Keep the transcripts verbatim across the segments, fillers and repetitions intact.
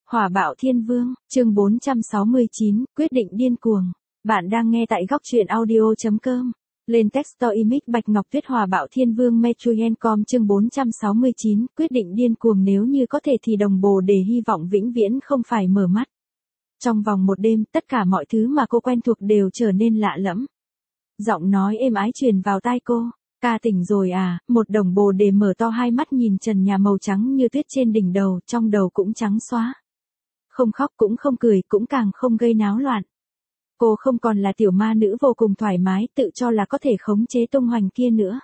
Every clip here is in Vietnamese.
Hỏa bạo thiên vương, chương bốn trăm sáu mươi chín, quyết định điên cuồng. Bạn đang nghe tại góc truyện audio chấm com. Lên Texto Image Bạch Ngọc Tuyết Hỏa bạo thiên vương Metruyen.com chương bốn trăm sáu mươi chín, quyết định điên cuồng nếu như có thể thì đồng bồ để hy vọng vĩnh viễn không phải mở mắt. Trong vòng một đêm, tất cả mọi thứ mà cô quen thuộc đều trở nên lạ lẫm. Giọng nói êm ái truyền vào tai cô. Ca tỉnh rồi à, một đồng bồ đề mở to hai mắt nhìn trần nhà màu trắng như tuyết trên đỉnh đầu, trong đầu cũng trắng xóa. Không khóc cũng không cười, cũng càng không gây náo loạn. Cô không còn là tiểu ma nữ vô cùng thoải mái, tự cho là có thể khống chế tung hoành kia nữa.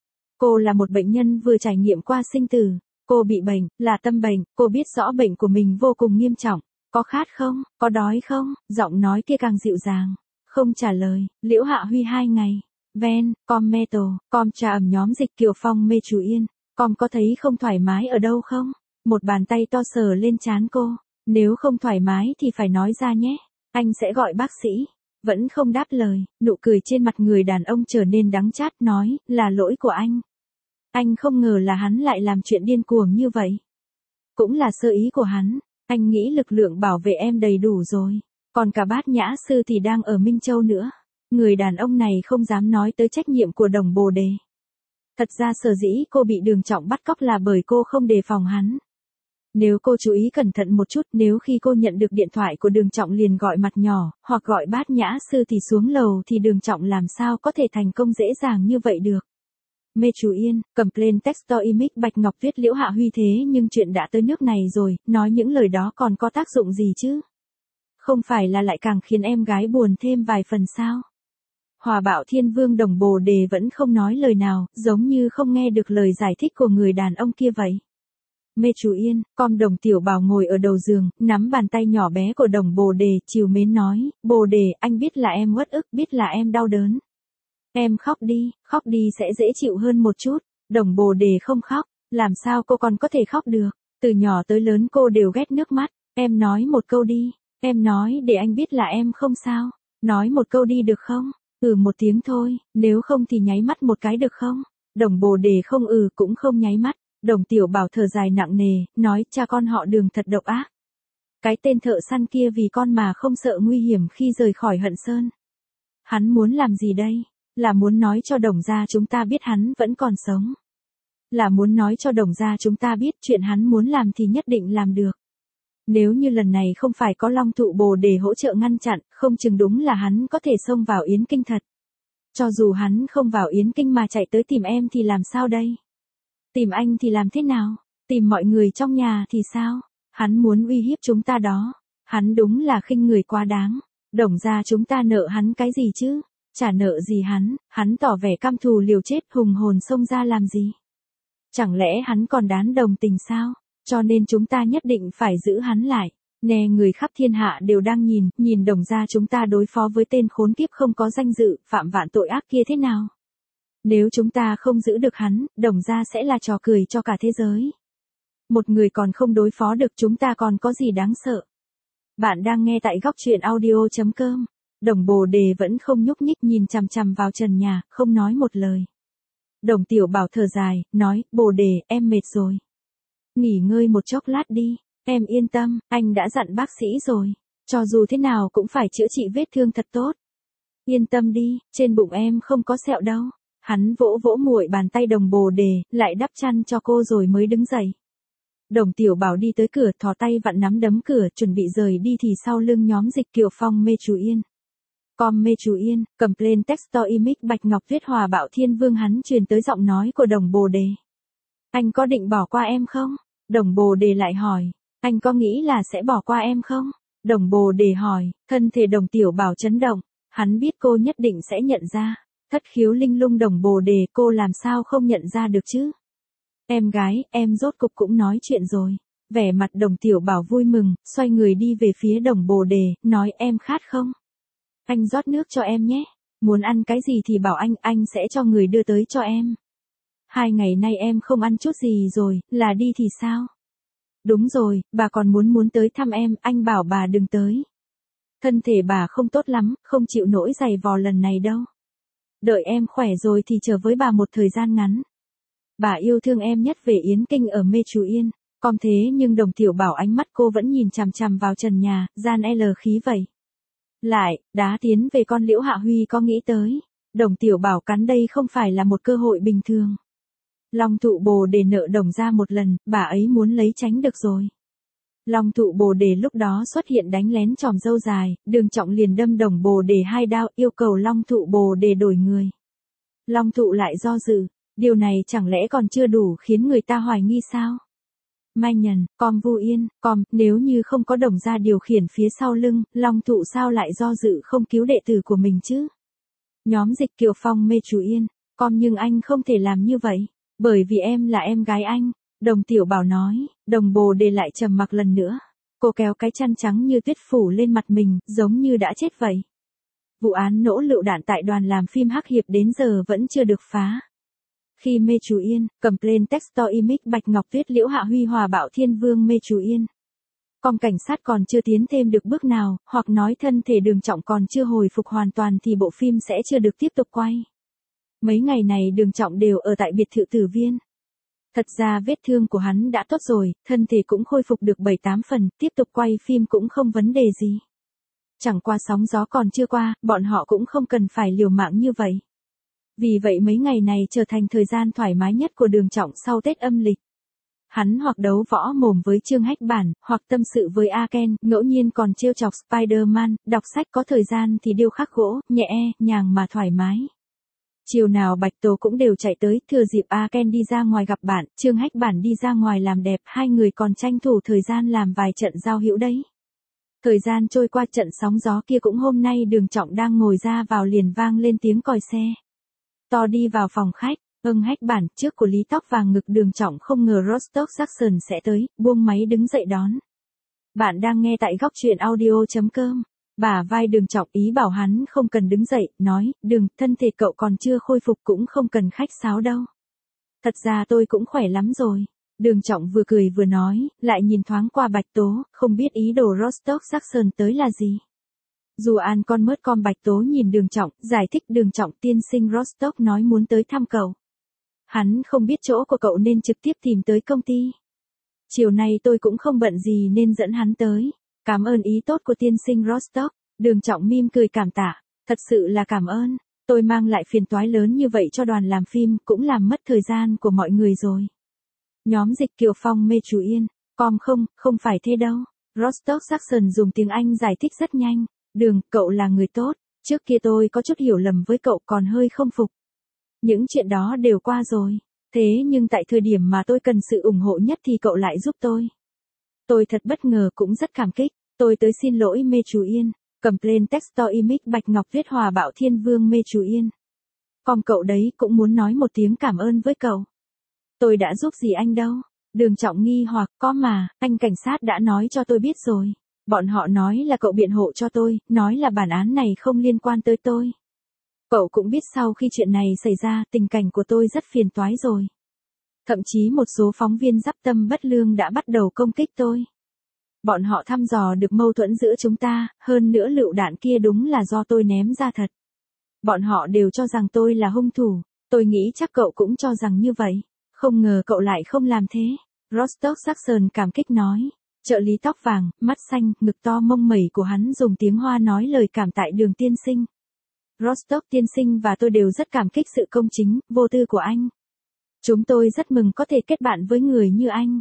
Cô là một bệnh nhân vừa trải nghiệm qua sinh tử. Cô bị bệnh, là tâm bệnh, cô biết rõ bệnh của mình vô cùng nghiêm trọng. Có khát không, có đói không, giọng nói kia càng dịu dàng. Không trả lời, Liễu Hạ Huy hai ngày. Ven, com metal, com trà ẩm nhóm dịch Kiều Phong mê chú yên. Com có thấy không thoải mái ở đâu không? Một bàn tay to sờ lên trán cô. Nếu không thoải mái thì phải nói ra nhé. Anh sẽ gọi bác sĩ. Vẫn không đáp lời, nụ cười trên mặt người đàn ông trở nên đắng chát, nói, là lỗi của anh. Anh không ngờ là hắn lại làm chuyện điên cuồng như vậy. Cũng là sơ ý của hắn. Anh nghĩ lực lượng bảo vệ em đầy đủ rồi. Còn cả Bát Nhã Sư thì đang ở Minh Châu nữa. Người đàn ông này không dám nói tới trách nhiệm của đồng bồ đề. Thật ra sở dĩ cô bị Đường Trọng bắt cóc là bởi cô không đề phòng hắn. Nếu cô chú ý cẩn thận một chút, nếu khi cô nhận được điện thoại của Đường Trọng liền gọi mặt nhỏ, hoặc gọi Bát Nhã Sư thì xuống lầu thì Đường Trọng làm sao có thể thành công dễ dàng như vậy được. Mê chú yên, Complain Texto Image Bạch Ngọc Tuyết Liễu Hạ Huy thế nhưng chuyện đã tới nước này rồi, nói những lời đó còn có tác dụng gì chứ? Không phải là lại càng khiến em gái buồn thêm vài phần sao? Hỏa bạo thiên vương đồng bồ đề vẫn không nói lời nào, giống như không nghe được lời giải thích của người đàn ông kia vậy. Mê chú yên, con đồng tiểu bảo ngồi ở đầu giường, nắm bàn tay nhỏ bé của đồng bồ đề, trìu mến nói, bồ đề, anh biết là em uất ức, biết là em đau đớn. Em khóc đi, khóc đi sẽ dễ chịu hơn một chút. Đồng bồ đề không khóc, làm sao cô còn có thể khóc được, từ nhỏ tới lớn cô đều ghét nước mắt. Em nói một câu đi, em nói để anh biết là em không sao, nói một câu đi được không? Ừ một tiếng thôi, nếu không thì nháy mắt một cái được không? Đồng bồ đề không ừ cũng không nháy mắt. Đồng tiểu bảo thở dài nặng nề, nói cha con họ Đường thật độc ác. Cái tên thợ săn kia vì con mà không sợ nguy hiểm khi rời khỏi Hận Sơn. Hắn muốn làm gì đây? Là muốn nói cho Đồng gia chúng ta biết hắn vẫn còn sống. Là muốn nói cho Đồng gia chúng ta biết chuyện hắn muốn làm thì nhất định làm được. Nếu như lần này không phải có Long Thụ Bồ để hỗ trợ ngăn chặn, không chừng đúng là hắn có thể xông vào Yến Kinh thật. Cho dù hắn không vào Yến Kinh mà chạy tới tìm em thì làm sao đây? Tìm anh thì làm thế nào? Tìm mọi người trong nhà thì sao? Hắn muốn uy hiếp chúng ta đó. Hắn đúng là khinh người quá đáng. Đồng gia chúng ta nợ hắn cái gì chứ? Trả nợ gì hắn? Hắn tỏ vẻ căm thù liều chết hùng hồn xông ra làm gì? Chẳng lẽ hắn còn đáng đồng tình sao? Cho nên chúng ta nhất định phải giữ hắn lại. Nè người khắp thiên hạ đều đang nhìn, nhìn Đồng gia chúng ta đối phó với tên khốn kiếp không có danh dự, phạm vạn tội ác kia thế nào? Nếu chúng ta không giữ được hắn, Đồng gia sẽ là trò cười cho cả thế giới. Một người còn không đối phó được chúng ta còn có gì đáng sợ. Bạn đang nghe tại góc truyện audio chấm com. Đồng bồ đề vẫn không nhúc nhích nhìn chằm chằm vào trần nhà, không nói một lời. Đồng tiểu bảo thở dài, nói, bồ đề, em mệt rồi. Nghỉ ngơi một chốc lát đi, em yên tâm, anh đã dặn bác sĩ rồi. Cho dù thế nào cũng phải chữa trị vết thương thật tốt. Yên tâm đi, trên bụng em không có sẹo đâu. Hắn vỗ vỗ muội bàn tay đồng bồ đề, lại đắp chăn cho cô rồi mới đứng dậy. Đồng tiểu bảo đi tới cửa, thò tay vặn nắm đấm cửa, chuẩn bị rời đi thì sau lưng nhóm dịch Kiều Phong mê chú yên. Com mê chú yên, Complain Texto Image Bạch Ngọc Tuyết Hỏa bạo thiên vương hắn truyền tới giọng nói của đồng bồ đề. Anh có định bỏ qua em không? Đồng bồ đề lại hỏi. Anh có nghĩ là sẽ bỏ qua em không? Đồng bồ đề hỏi, thân thể đồng tiểu bảo chấn động. Hắn biết cô nhất định sẽ nhận ra. Thất khiếu linh lung đồng bồ đề, cô làm sao không nhận ra được chứ? Em gái, em rốt cục cũng nói chuyện rồi. Vẻ mặt đồng tiểu bảo vui mừng, xoay người đi về phía đồng bồ đề, nói em khát không? Anh rót nước cho em nhé. Muốn ăn cái gì thì bảo anh, anh sẽ cho người đưa tới cho em. Hai ngày nay em không ăn chút gì rồi, là đi thì sao? Đúng rồi, bà còn muốn muốn tới thăm em, anh bảo bà đừng tới. Thân thể bà không tốt lắm, không chịu nổi giày vò lần này đâu. Đợi em khỏe rồi thì chờ với bà một thời gian ngắn. Bà yêu thương em nhất về Yến Kinh ở Mê Chú Yên. Com thế nhưng Đồng Tiểu Bảo ánh mắt cô vẫn nhìn chằm chằm vào trần nhà, gian L khí vậy. Lại, đá tiến về con Liễu Hạ Huy có nghĩ tới. Đồng Tiểu Bảo cắn đây không phải là một cơ hội bình thường. Long Thụ Bồ Đề nợ Đồng ra một lần, bà ấy muốn lấy tránh được rồi. Long Thụ Bồ Đề lúc đó xuất hiện đánh lén chòm râu dài, Đường Trọng liền đâm Đồng Bồ Đề hai đao yêu cầu Long Thụ Bồ Đề đổi người. Long Thụ lại do dự, điều này chẳng lẽ còn chưa đủ khiến người ta hoài nghi sao? Mai Nhần, Com Vu Yên, Com, nếu như không có Đồng ra điều khiển phía sau lưng, Long Thụ sao lại do dự không cứu đệ tử của mình chứ? Nhóm Dịch Kiều Phong mê chú Yên, Com nhưng anh không thể làm như vậy, bởi vì em là em gái anh. Đồng Tiểu Bảo nói, Đồng Bồ Đề lại trầm mặc lần nữa. Cô kéo cái chăn trắng như tuyết phủ lên mặt mình, giống như đã chết vậy. Vụ án nổ lựu đạn tại đoàn làm phim Hắc Hiệp đến giờ vẫn chưa được phá. Khi mê chú Yên, Complain Textor Image Bạch Ngọc Tuyết Liễu Hạ Huy Hòa Bảo Thiên Vương mê chú Yên. Com cảnh sát còn chưa tiến thêm được bước nào, hoặc nói thân thể Đường Trọng còn chưa hồi phục hoàn toàn thì bộ phim sẽ chưa được tiếp tục quay. Mấy ngày này Đường Trọng đều ở tại biệt thự Tử Viên. Thật ra vết thương của hắn đã tốt rồi, thân thể cũng khôi phục được bảy tám phần, tiếp tục quay phim cũng không vấn đề gì. Chẳng qua sóng gió còn chưa qua, bọn họ cũng không cần phải liều mạng như vậy. Vì vậy mấy ngày này trở thành thời gian thoải mái nhất của Đường Trọng sau Tết âm lịch. Hắn hoặc đấu võ mồm với Trương Hách Bản, hoặc tâm sự với A Ken, ngẫu nhiên còn trêu chọc Spider-Man, đọc sách có thời gian thì điêu khắc gỗ, nhẹ, nhàng mà thoải mái. Chiều nào Bạch Tố cũng đều chạy tới, thừa dịp A Ken đi ra ngoài gặp bạn, Trương Hách Bản đi ra ngoài làm đẹp, hai người còn tranh thủ thời gian làm vài trận giao hữu đấy. Thời gian trôi qua trận sóng gió kia cũng hôm nay Đường Trọng đang ngồi ra vào liền vang lên tiếng còi xe. To đi vào phòng khách, ưng Hách Bản trước của Lý Tóc Vàng ngực Đường Trọng không ngờ Rostock Jackson sẽ tới, buông máy đứng dậy đón. Bạn đang nghe tại góc truyện audio chấm com. Bả vai Đường Trọng ý bảo hắn không cần đứng dậy, nói, Đường, thân thể cậu còn chưa khôi phục cũng không cần khách sáo đâu. Thật ra tôi cũng khỏe lắm rồi. Đường Trọng vừa cười vừa nói, lại nhìn thoáng qua Bạch Tố, không biết ý đồ Rostock Jackson tới là gì. Dù an con mớt con Bạch Tố nhìn Đường Trọng, giải thích Đường Trọng tiên sinh Rostock nói muốn tới thăm cậu. Hắn không biết chỗ của cậu nên trực tiếp tìm tới công ty. Chiều nay tôi cũng không bận gì nên dẫn hắn tới. Cảm ơn ý tốt của tiên sinh Rostock. Đường Trọng mỉm cười cảm tạ. Thật sự là cảm ơn. Tôi mang lại phiền toái lớn như vậy cho đoàn làm phim cũng làm mất thời gian của mọi người rồi. Nhóm Dịch Kiều Phong mê chú Yên. Com không, không phải thế đâu. Rostock Jackson dùng tiếng Anh giải thích rất nhanh. Đường, cậu là người tốt. Trước kia tôi có chút hiểu lầm với cậu còn hơi không phục. Những chuyện đó đều qua rồi. Thế nhưng tại thời điểm mà tôi cần sự ủng hộ nhất thì cậu lại giúp tôi. Tôi thật bất ngờ cũng rất cảm kích. Tôi tới xin lỗi mê chú Yên. Complain Textor Image Bạch Ngọc Tuyết Hòa Bảo Thiên Vương mê chú Yên. Còn cậu đấy cũng muốn nói một tiếng cảm ơn với cậu. Tôi đã giúp gì anh đâu. Đường Trọng nghi hoặc có mà, anh cảnh sát đã nói cho tôi biết rồi. Bọn họ nói là cậu biện hộ cho tôi, nói là bản án này không liên quan tới tôi. Cậu cũng biết sau khi chuyện này xảy ra tình cảnh của tôi rất phiền toái rồi. Thậm chí một số phóng viên giáp tâm bất lương đã bắt đầu công kích tôi. Bọn họ thăm dò được mâu thuẫn giữa chúng ta, hơn nữa lựu đạn kia đúng là do tôi ném ra thật. Bọn họ đều cho rằng tôi là hung thủ, tôi nghĩ chắc cậu cũng cho rằng như vậy. Không ngờ cậu lại không làm thế. Rostock Jackson cảm kích nói. Trợ lý tóc vàng, mắt xanh, ngực to mông mẩy của hắn dùng tiếng Hoa nói lời cảm tại Đường tiên sinh. Rostock tiên sinh và tôi đều rất cảm kích sự công chính, vô tư của anh. Chúng tôi rất mừng có thể kết bạn với người như anh.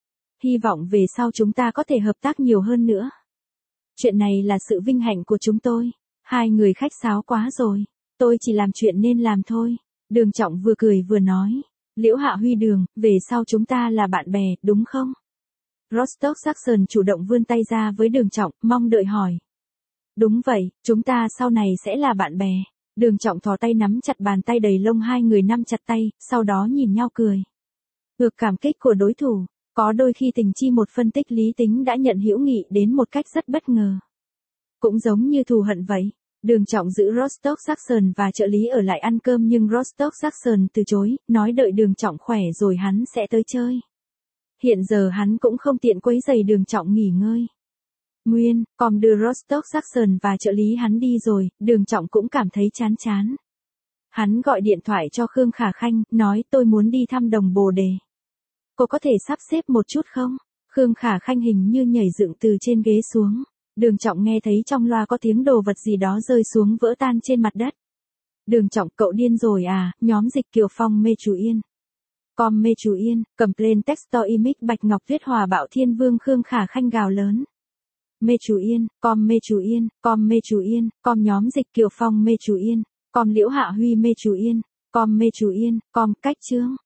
Hy vọng về sau chúng ta có thể hợp tác nhiều hơn nữa. Chuyện này là sự vinh hạnh của chúng tôi. Hai người khách sáo quá rồi. Tôi chỉ làm chuyện nên làm thôi. Đường Trọng vừa cười vừa nói. Liễu Hạ Huy Đường, về sau chúng ta là bạn bè, đúng không? Rostock Jackson chủ động vươn tay ra với Đường Trọng, mong đợi hỏi. Đúng vậy, chúng ta sau này sẽ là bạn bè. Đường Trọng thò tay nắm chặt bàn tay đầy lông hai người nắm chặt tay, sau đó nhìn nhau cười. Ngược cảm kích của đối thủ, có đôi khi tình chi một phân tích lý tính đã nhận hữu nghị đến một cách rất bất ngờ. Cũng giống như thù hận vậy. Đường Trọng giữ Rostock Jackson và trợ lý ở lại ăn cơm nhưng Rostock Jackson từ chối, nói đợi Đường Trọng khỏe rồi hắn sẽ tới chơi. Hiện giờ hắn cũng không tiện quấy rầy Đường Trọng nghỉ ngơi. Nguyên, còn đưa Rostock Jackson và trợ lý hắn đi rồi, Đường Trọng cũng cảm thấy chán chán. Hắn gọi điện thoại cho Khương Khả Khanh, nói tôi muốn đi thăm Đồng Bồ Đề. Cô có thể sắp xếp một chút không? Khương Khả Khanh hình như nhảy dựng từ trên ghế xuống. Đường Trọng nghe thấy trong loa có tiếng đồ vật gì đó rơi xuống vỡ tan trên mặt đất. Đường Trọng, cậu điên rồi à? Nhóm Dịch Kiều Phong mê Chú Yên. Com mê Chú Yên, Complain Textor Image Bạch Ngọc Tuyết Hòa Bạo Thiên Vương Khương Khả Khanh gào lớn. Mê Chú Yên, com mê Chú Yên, com mê Chú Yên, com nhóm Dịch Kiều Phong mê Chú Yên, com Liễu Hạ Huy mê Chú Yên, com mê Chú Yên, com Cách Trương.